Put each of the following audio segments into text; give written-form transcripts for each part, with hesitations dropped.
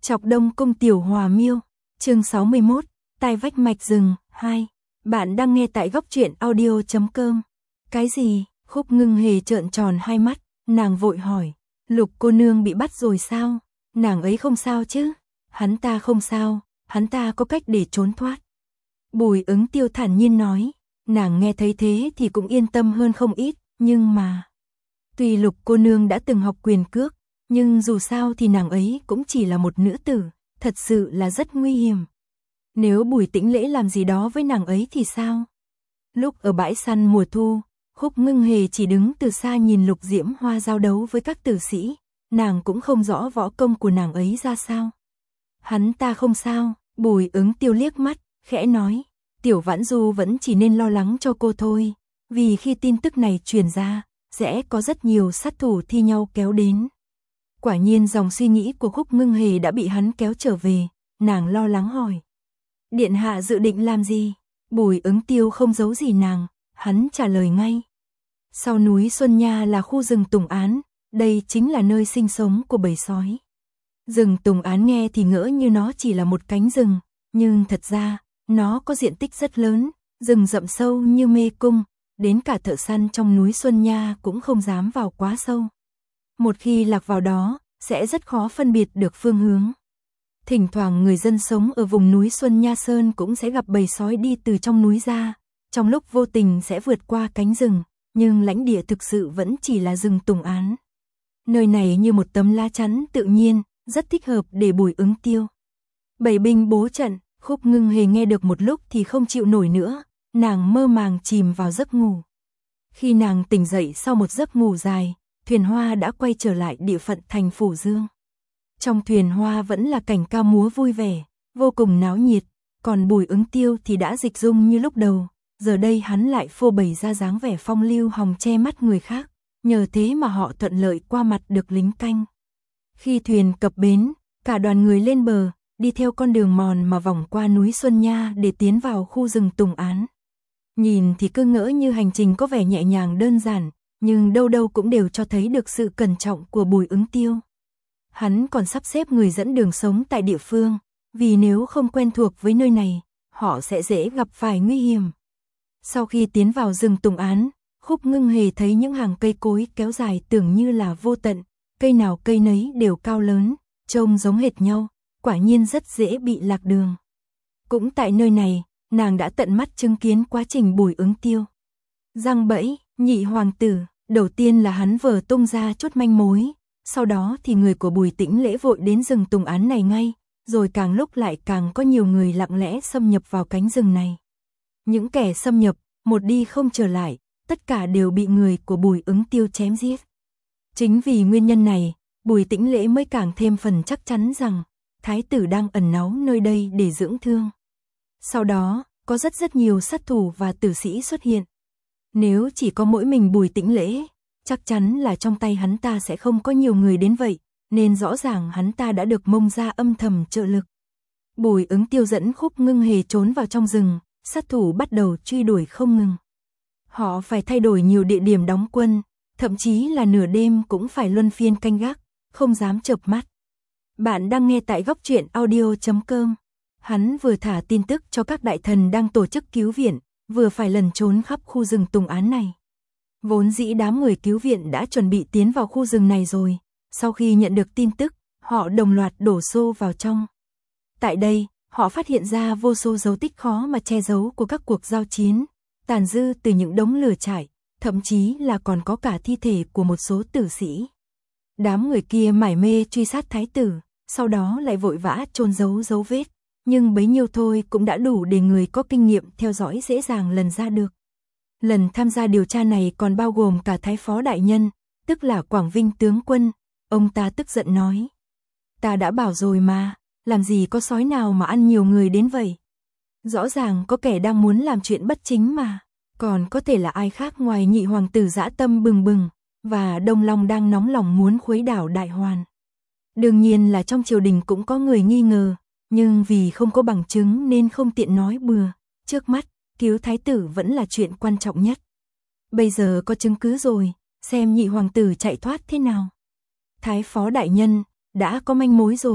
Chọc Đông Cung Tiểu Hòa Miêu, chương 61, tai vách mạch rừng, 2. Bạn đang nghe tại góc truyện audio.com. Cái gì? Khúc Ngưng Hề trợn tròn hai mắt, nàng vội hỏi, Lục cô nương bị bắt rồi sao? Nàng ấy không sao chứ? Hắn ta không sao, hắn ta có cách để trốn thoát. Bùi Ứng Tiêu thản nhiên nói, nàng nghe thấy thế thì cũng yên tâm hơn không ít, nhưng mà... Tuy Lục cô nương đã từng học quyền cước, nhưng dù sao thì nàng ấy cũng chỉ là một nữ tử, thật sự là rất nguy hiểm. Nếu Bùi Tĩnh Lễ làm gì đó với nàng ấy thì sao? Lúc ở bãi săn mùa thu, Khúc Ngưng Hề chỉ đứng từ xa nhìn Lục Diễm Hoa giao đấu với các tử sĩ, nàng cũng không rõ võ công của nàng ấy ra sao. Hắn ta không sao, Bùi Ứng Tiêu liếc mắt, khẽ nói, Tiểu Vãn Du vẫn chỉ nên lo lắng cho cô thôi, vì khi tin tức này truyền ra, sẽ có rất nhiều sát thủ thi nhau kéo đến. Quả nhiên dòng suy nghĩ của Khúc Ngưng Hề đã bị hắn kéo trở về, nàng lo lắng hỏi. Điện hạ dự định làm gì? Bùi Ứng Tiêu không giấu gì nàng, hắn trả lời ngay. Sau núi Xuân Nha là khu rừng Tùng Án, đây chính là nơi sinh sống của bầy sói. Rừng Tùng Án nghe thì ngỡ như nó chỉ là một cánh rừng, nhưng thật ra, nó có diện tích rất lớn, rừng rậm sâu như mê cung, đến cả thợ săn trong núi Xuân Nha cũng không dám vào quá sâu. Một khi lạc vào đó, sẽ rất khó phân biệt được phương hướng. Thỉnh thoảng người dân sống ở vùng núi Xuân Nha Sơn cũng sẽ gặp bầy sói đi từ trong núi ra, trong lúc vô tình sẽ vượt qua cánh rừng, nhưng lãnh địa thực sự vẫn chỉ là rừng Tùng Án. Nơi này như một tấm lá chắn tự nhiên, rất thích hợp để Bùi Ứng Tiêu. Bảy binh bố trận, Khúc Ngưng Hề nghe được một lúc thì không chịu nổi nữa, nàng mơ màng chìm vào giấc ngủ. Khi nàng tỉnh dậy sau một giấc ngủ dài, thuyền hoa đã quay trở lại địa phận thành Phủ Dương. Trong thuyền hoa vẫn là cảnh ca múa vui vẻ, vô cùng náo nhiệt, còn Bùi Ứng Tiêu thì đã dịch dung như lúc đầu, giờ đây hắn lại phô bày ra dáng vẻ phong lưu hòng che mắt người khác, nhờ thế mà họ thuận lợi qua mặt được lính canh. Khi thuyền cập bến, cả đoàn người lên bờ, đi theo con đường mòn mà vòng qua núi Xuân Nha để tiến vào khu rừng Tùng Án. Nhìn thì cứ ngỡ như hành trình có vẻ nhẹ nhàng đơn giản, nhưng đâu đâu cũng đều cho thấy được sự cẩn trọng của Bùi Ứng Tiêu. Hắn còn sắp xếp người dẫn đường sống tại địa phương, vì nếu không quen thuộc với nơi này, họ sẽ dễ gặp phải nguy hiểm. Sau khi tiến vào rừng Tùng Án, Khúc Ngưng Hề thấy những hàng cây cối kéo dài tưởng như là vô tận, cây nào cây nấy đều cao lớn, trông giống hệt nhau, quả nhiên rất dễ bị lạc đường. Cũng tại nơi này, nàng đã tận mắt chứng kiến quá trình Bùi Ứng Tiêu giăng bẫy nhị hoàng tử. Đầu tiên là hắn vờ tung ra chút manh mối, sau đó thì người của Bùi Tĩnh Lễ vội đến rừng Tùng Án này ngay, rồi càng lúc lại càng có nhiều người lặng lẽ xâm nhập vào cánh rừng này. Những kẻ xâm nhập, một đi không trở lại, tất cả đều bị người của Bùi Ứng Tiêu chém giết. Chính vì nguyên nhân này, Bùi Tĩnh Lễ mới càng thêm phần chắc chắn rằng thái tử đang ẩn náu nơi đây để dưỡng thương. Sau đó, có rất nhiều sát thủ và tử sĩ xuất hiện. Nếu chỉ có mỗi mình Bùi Tĩnh Lễ, chắc chắn là trong tay hắn ta sẽ không có nhiều người đến vậy, nên rõ ràng hắn ta đã được mông ra âm thầm trợ lực. Bùi Ứng Tiêu dẫn Khúc Ngưng Hề trốn vào trong rừng, sát thủ bắt đầu truy đuổi không ngừng. Họ phải thay đổi nhiều địa điểm đóng quân, thậm chí là nửa đêm cũng phải luân phiên canh gác, không dám chợp mắt. Bạn đang nghe tại góc truyện audio.com. Hắn vừa thả tin tức cho các đại thần đang tổ chức cứu viện, vừa phải lần trốn khắp khu rừng Tùng Án này. Vốn dĩ đám người cứu viện đã chuẩn bị tiến vào khu rừng này rồi, sau khi nhận được tin tức, họ đồng loạt đổ xô vào trong. Tại đây, họ phát hiện ra vô số dấu tích khó mà che giấu của các cuộc giao chiến, tàn dư từ những đống lửa trại, thậm chí là còn có cả thi thể của một số tử sĩ. Đám người kia mải mê truy sát thái tử, sau đó lại vội vã chôn giấu dấu vết, nhưng bấy nhiêu thôi cũng đã đủ để người có kinh nghiệm theo dõi dễ dàng lần ra được. Lần tham gia điều tra này còn bao gồm cả Thái Phó Đại Nhân, tức là Quảng Vinh tướng quân. Ông ta tức giận nói, ta đã bảo rồi mà, làm gì có sói nào mà ăn nhiều người đến vậy. Rõ ràng có kẻ đang muốn làm chuyện bất chính mà, còn có thể là ai khác ngoài nhị hoàng tử dã tâm bừng bừng, và Đông Long đang nóng lòng muốn khuấy đảo Đại Hoàn. Đương nhiên là trong triều đình cũng có người nghi ngờ, nhưng vì không có bằng chứng nên không tiện nói bừa. Trước mắt, cứu thái tử vẫn là chuyện quan trọng nhất. Bây giờ có chứng cứ rồi, xem nhị hoàng tử chạy thoát thế nào. Thái Phó Đại Nhân, đã có manh mối rồi,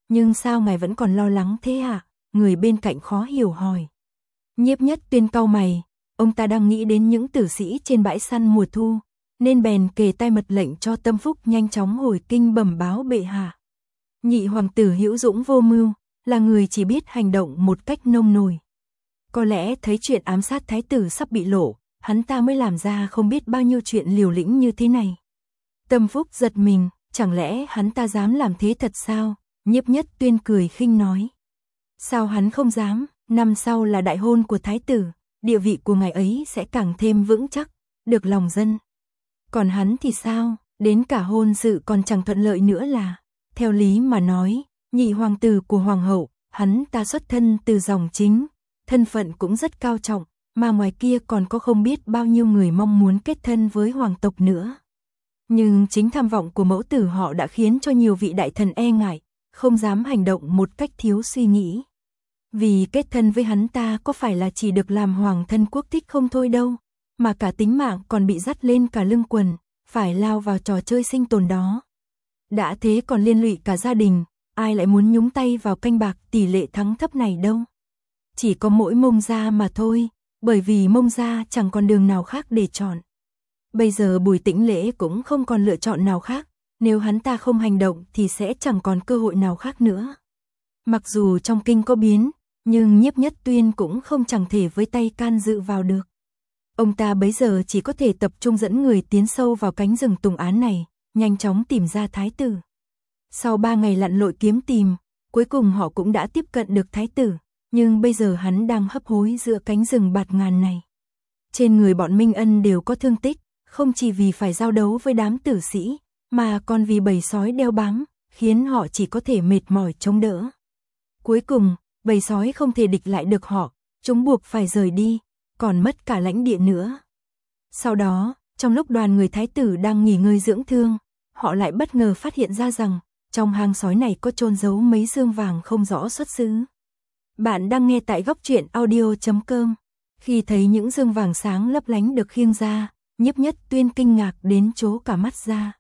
Nhưng sao ngài vẫn còn lo lắng thế ạ? Người bên cạnh khó hiểu hỏi. Nhiếp Nhất Tuyên cau mày, ông ta đang nghĩ đến những tử sĩ trên bãi săn mùa thu, nên bèn kề tai mật lệnh cho Tâm Phúc nhanh chóng hồi kinh bẩm báo bệ hạ. Nhị hoàng tử hữu dũng vô mưu, là người chỉ biết hành động một cách nông nổi. Có lẽ thấy chuyện ám sát thái tử sắp bị lộ, hắn ta mới làm ra không biết bao nhiêu chuyện liều lĩnh như thế này. Tâm Phúc giật mình, chẳng lẽ hắn ta dám làm thế thật sao? Nhiếp Nhất Tuyên cười khinh nói. Sao hắn không dám, năm sau là đại hôn của thái tử, địa vị của ngài ấy sẽ càng thêm vững chắc, được lòng dân. Còn hắn thì sao, đến cả hôn sự còn chẳng thuận lợi nữa là. Theo lý mà nói, nhị hoàng tử của hoàng hậu, hắn ta xuất thân từ dòng chính, thân phận cũng rất cao trọng, mà ngoài kia còn có không biết bao nhiêu người mong muốn kết thân với hoàng tộc nữa. Nhưng chính tham vọng của mẫu tử họ đã khiến cho nhiều vị đại thần e ngại, không dám hành động một cách thiếu suy nghĩ. Vì kết thân với hắn ta có phải là chỉ được làm hoàng thân quốc thích không thôi đâu, mà cả tính mạng còn bị dắt lên cả lưng quần, phải lao vào trò chơi sinh tồn đó. Đã thế còn liên lụy cả gia đình, ai lại muốn nhúng tay vào canh bạc tỷ lệ thắng thấp này đâu. Chỉ có mỗi Mông gia mà thôi, bởi vì Mông gia chẳng còn đường nào khác để chọn. Bây giờ Bùi Tĩnh Lễ cũng không còn lựa chọn nào khác, nếu hắn ta không hành động thì sẽ chẳng còn cơ hội nào khác nữa. Mặc dù trong kinh có biến, nhưng Nhiếp Nhất Tuyên cũng không chẳng thể với tay can dự vào được. Ông ta bấy giờ chỉ có thể tập trung dẫn người tiến sâu vào cánh rừng Tùng Án này, nhanh chóng tìm ra thái tử. Sau 3 ngày lặn lội kiếm tìm, cuối cùng họ cũng đã tiếp cận được thái tử, nhưng bây giờ hắn đang hấp hối giữa cánh rừng bạt ngàn này. Trên người bọn Minh Ân đều có thương tích, không chỉ vì phải giao đấu với đám tử sĩ, mà còn vì bầy sói đeo bám, khiến họ chỉ có thể mệt mỏi chống đỡ. Cuối cùng, bầy sói không thể địch lại được họ, chúng buộc phải rời đi, còn mất cả lãnh địa nữa. Sau đó, trong lúc đoàn người thái tử đang nghỉ ngơi dưỡng thương, họ lại bất ngờ phát hiện ra rằng, trong hang sói này có chôn giấu mấy xương vàng không rõ xuất xứ. Bạn đang nghe tại góc truyện audio.com. Khi thấy những xương vàng sáng lấp lánh được khiêng ra, Nhiếp Nhất Tuyên kinh ngạc đến trố cả mắt ra.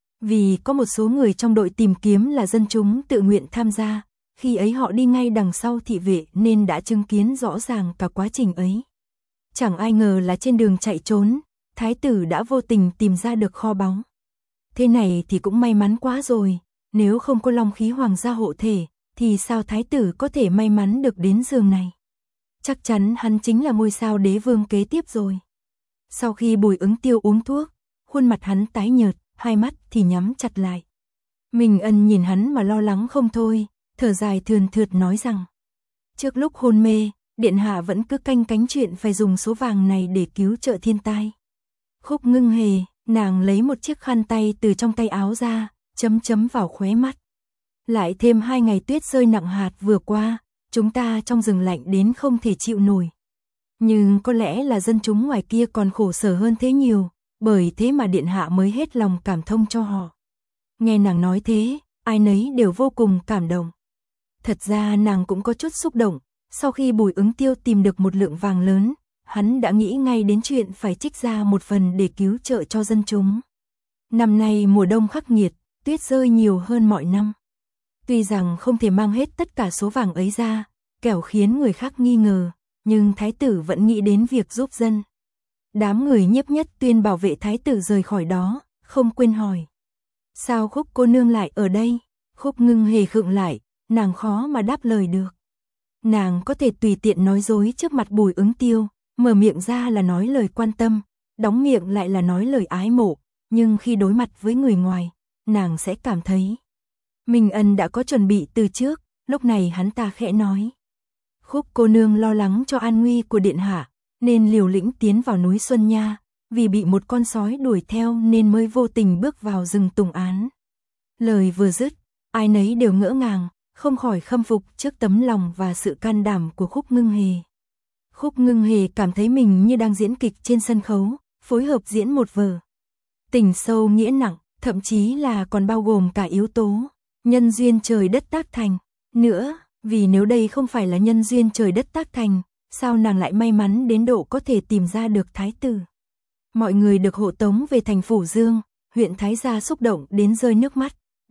Vì có một số người trong đội tìm kiếm là dân chúng tự nguyện tham gia, khi ấy họ đi ngay đằng sau thị vệ nên đã chứng kiến rõ ràng cả quá trình ấy. Chẳng ai ngờ là trên đường chạy trốn, thái tử đã vô tình tìm ra được kho báu. Thế này thì cũng may mắn quá rồi, nếu không có long khí hoàng gia hộ thể, thì sao thái tử có thể may mắn được đến giường này. Chắc chắn hắn chính là ngôi sao đế vương kế tiếp rồi. Sau khi Bùi Ứng Tiêu uống thuốc, khuôn mặt hắn tái nhợt, hai mắt thì nhắm chặt lại. Minh Ân nhìn hắn mà lo lắng không thôi, thở dài thườn thượt nói rằng, trước lúc hôn mê, điện hạ vẫn cứ canh cánh chuyện phải dùng số vàng này để cứu trợ thiên tai. Khúc Ngưng Hề, nàng lấy một chiếc khăn tay từ trong tay áo ra, chấm chấm vào khóe mắt. Lại thêm 2 ngày tuyết rơi nặng hạt vừa qua, chúng ta trong rừng lạnh đến không thể chịu nổi. Nhưng có lẽ là dân chúng ngoài kia còn khổ sở hơn thế nhiều, bởi thế mà điện hạ mới hết lòng cảm thông cho họ. Nghe nàng nói thế, ai nấy đều vô cùng cảm động. Thật ra nàng cũng có chút xúc động, sau khi Bùi Ứng Tiêu tìm được một lượng vàng lớn, hắn đã nghĩ ngay đến chuyện phải trích ra một phần để cứu trợ cho dân chúng. Năm nay mùa đông khắc nghiệt, tuyết rơi nhiều hơn mọi năm. Tuy rằng không thể mang hết tất cả số vàng ấy ra, kẻo khiến người khác nghi ngờ, nhưng thái tử vẫn nghĩ đến việc giúp dân. Đám người Nhiếp Nhất Tuyên bảo vệ thái tử rời khỏi đó, không quên hỏi. Sao Khúc cô nương lại ở đây? Khúc Ngưng Hề khựng lại, nàng khó mà đáp lời được. Nàng có thể tùy tiện nói dối trước mặt Bùi Ứng Tiêu, mở miệng ra là nói lời quan tâm, đóng miệng lại là nói lời ái mộ, nhưng khi đối mặt với người ngoài, nàng sẽ cảm thấy Minh Ân đã có chuẩn bị từ trước, lúc này hắn ta khẽ nói. Khúc cô nương lo lắng cho an nguy của điện hạ, nên liều lĩnh tiến vào núi Xuân Nha, vì bị một con sói đuổi theo nên mới vô tình bước vào rừng Tùng Án. Lời vừa dứt, ai nấy đều ngỡ ngàng, không khỏi khâm phục trước tấm lòng và sự can đảm của Khúc Ngưng Hề. Khúc Ngưng Hề cảm thấy mình như đang diễn kịch trên sân khấu, phối hợp diễn một vở. Tình sâu nghĩa nặng, thậm chí là còn bao gồm cả yếu tố nhân duyên trời đất tác thành nữa, vì nếu đây không phải là nhân duyên trời đất tác thành, sao nàng lại may mắn đến độ có thể tìm ra được thái tử. Mọi người được hộ tống về thành Phủ Dương, huyện Thái Gia xúc động đến rơi nước mắt,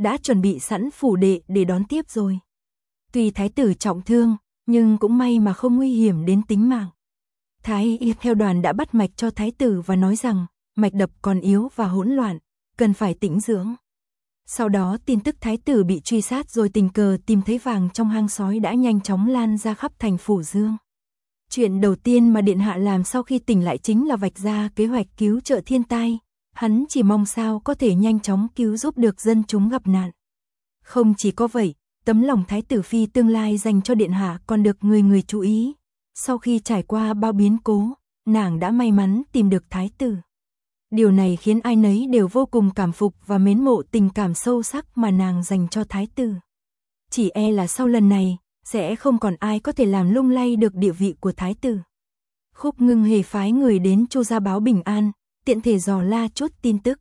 đã chuẩn bị sẵn phủ đệ để đón tiếp rồi. Tuy thái tử trọng thương, nhưng cũng may mà không nguy hiểm đến tính mạng. Thái y theo đoàn đã bắt mạch cho thái tử và nói rằng mạch đập còn yếu và hỗn loạn, cần phải tĩnh dưỡng. Sau đó tin tức thái tử bị truy sát rồi tình cờ tìm thấy vàng trong hang sói đã nhanh chóng lan ra khắp thành Phủ Dương. Chuyện đầu tiên mà điện hạ làm sau khi tỉnh lại chính là vạch ra kế hoạch cứu trợ thiên tai. Hắn chỉ mong sao có thể nhanh chóng cứu giúp được dân chúng gặp nạn. Không chỉ có vậy, tấm lòng thái tử phi tương lai dành cho điện hạ còn được người người chú ý. Sau khi trải qua bao biến cố, nàng đã may mắn tìm được thái tử. Điều này khiến ai nấy đều vô cùng cảm phục và mến mộ tình cảm sâu sắc mà nàng dành cho thái tử. Chỉ e là sau lần này, sẽ không còn ai có thể làm lung lay được địa vị của thái tử. Khúc Ngưng Hề phái người đến Chu gia báo bình an, tiện thể dò la chút tin tức.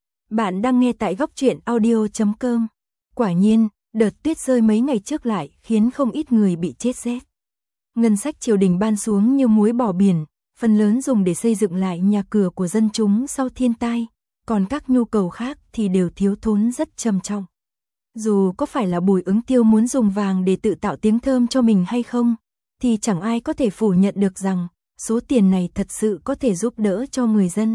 Bạn đang nghe tại góc truyện audio.com. Quả nhiên, đợt tuyết rơi mấy ngày trước lại khiến không ít người bị chết rét. Ngân sách triều đình ban xuống như muối bỏ biển, phần lớn dùng để xây dựng lại nhà cửa của dân chúng sau thiên tai, còn các nhu cầu khác thì đều thiếu thốn rất trầm trọng. Dù có phải là Bùi Ứng Tiêu muốn dùng vàng để tự tạo tiếng thơm cho mình hay không, thì chẳng ai có thể phủ nhận được rằng số tiền này thật sự có thể giúp đỡ cho người dân.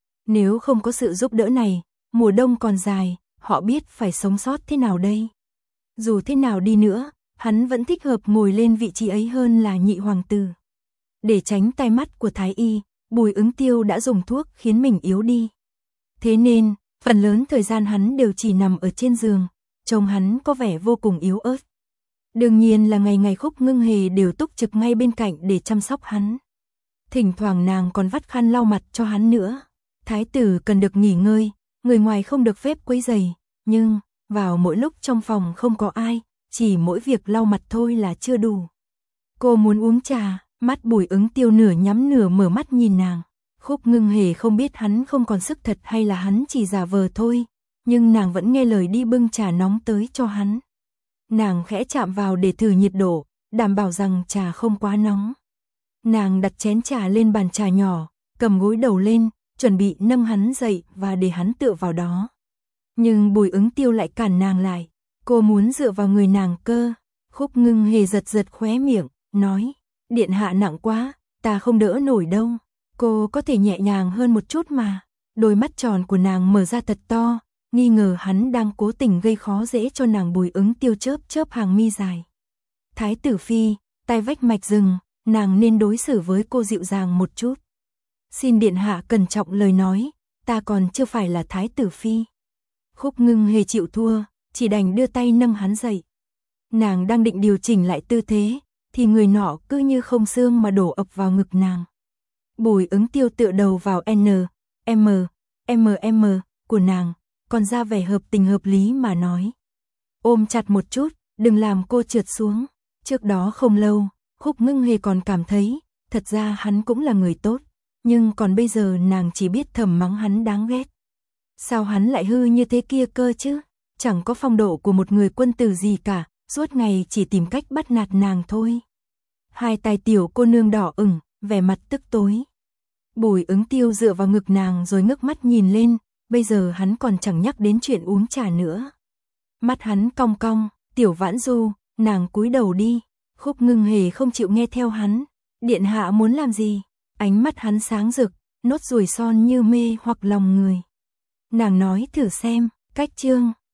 Nếu không có sự giúp đỡ này, mùa đông còn dài, họ biết phải sống sót thế nào đây? Dù thế nào đi nữa, hắn vẫn thích hợp ngồi lên vị trí ấy hơn là nhị hoàng tử. Để tránh tai mắt của Thái y, Bùi Ứng Tiêu đã dùng thuốc khiến mình yếu đi. Thế nên, phần lớn thời gian hắn đều chỉ nằm ở trên giường, trông hắn có vẻ vô cùng yếu ớt. Đương nhiên là ngày ngày Khúc Ngưng Hề đều túc trực ngay bên cạnh để chăm sóc hắn. Thỉnh thoảng nàng còn vắt khăn lau mặt cho hắn nữa. Thái tử cần được nghỉ ngơi, người ngoài không được phép quấy rầy, nhưng vào mỗi lúc trong phòng không có ai, chỉ mỗi việc lau mặt thôi là chưa đủ. Cô muốn uống trà, mắt Bùi Ứng Tiêu nửa nhắm nửa mở mắt nhìn nàng. Khúc Ngưng Hề không biết hắn không còn sức thật hay là hắn chỉ giả vờ thôi, nhưng nàng vẫn nghe lời đi bưng trà nóng tới cho hắn. Nàng khẽ chạm vào để thử nhiệt độ, đảm bảo rằng trà không quá nóng. Nàng đặt chén trà lên bàn trà nhỏ, cầm gối đầu lên, chuẩn bị nâng hắn dậy và để hắn tựa vào đó. Nhưng Bùi Ứng Tiêu lại cản nàng lại, cô muốn dựa vào người nàng cơ. Khúc Ngưng Hề giật giật khóe miệng, nói, điện hạ nặng quá, ta không đỡ nổi đâu. Cô có thể nhẹ nhàng hơn một chút mà. Đôi mắt tròn của nàng mở ra thật to, nghi ngờ hắn đang cố tình gây khó dễ cho nàng. Bùi Ứng Tiêu chớp chớp hàng mi dài. Thái tử phi, tai vách mạch rừng, nàng nên đối xử với cô dịu dàng một chút. Xin điện hạ cẩn trọng lời nói, ta còn chưa phải là thái tử phi. Khúc Ngưng Hề chịu thua, chỉ đành đưa tay nâng hắn dậy. Nàng đang định điều chỉnh lại tư thế, thì người nọ cứ như không xương mà đổ ập vào ngực nàng. Bùi Ứng Tiêu tựa đầu vào M của nàng, còn ra vẻ hợp tình hợp lý mà nói. Ôm chặt một chút, đừng làm cô trượt xuống. Trước đó không lâu, Khúc Ngưng Hề còn cảm thấy, thật ra hắn cũng là người tốt, nhưng còn bây giờ nàng chỉ biết thầm mắng hắn đáng ghét. Sao hắn lại hư như thế kia cơ chứ? Chẳng có phong độ của một người quân tử gì cả, suốt ngày chỉ tìm cách bắt nạt nàng thôi. Hai tay tiểu cô nương đỏ ửng, vẻ mặt tức tối. Bùi Ứng Tiêu dựa vào ngực nàng rồi ngước mắt nhìn lên, bây giờ hắn còn chẳng nhắc đến chuyện uống trà nữa. Mắt hắn cong cong, Tiểu Vãn Du, nàng cúi đầu đi. Khúc Ngưng Hề không chịu nghe theo hắn. Điện hạ muốn làm gì? Ánh mắt hắn sáng rực, nốt ruồi son như mê hoặc lòng người. Nàng nói thử xem, cách chương